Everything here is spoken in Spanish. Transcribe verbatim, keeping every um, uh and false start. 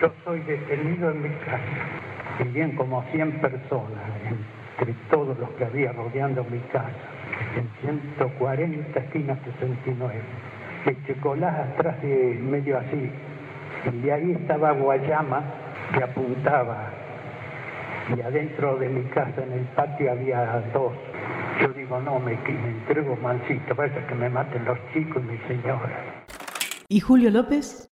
Yo soy detenido en mi casa. Vivían como cien personas, entre todos los que había rodeando mi casa, en ciento cuarenta, esquina sesenta y nueve. Echecolás atrás de medio así. Y de ahí estaba Guayama, que apuntaba. Y adentro de mi casa, en el patio, había dos. Yo digo, no, me, me entrego mansito, vaya que me maten los chicos y mi señora. ¿Y Julio López?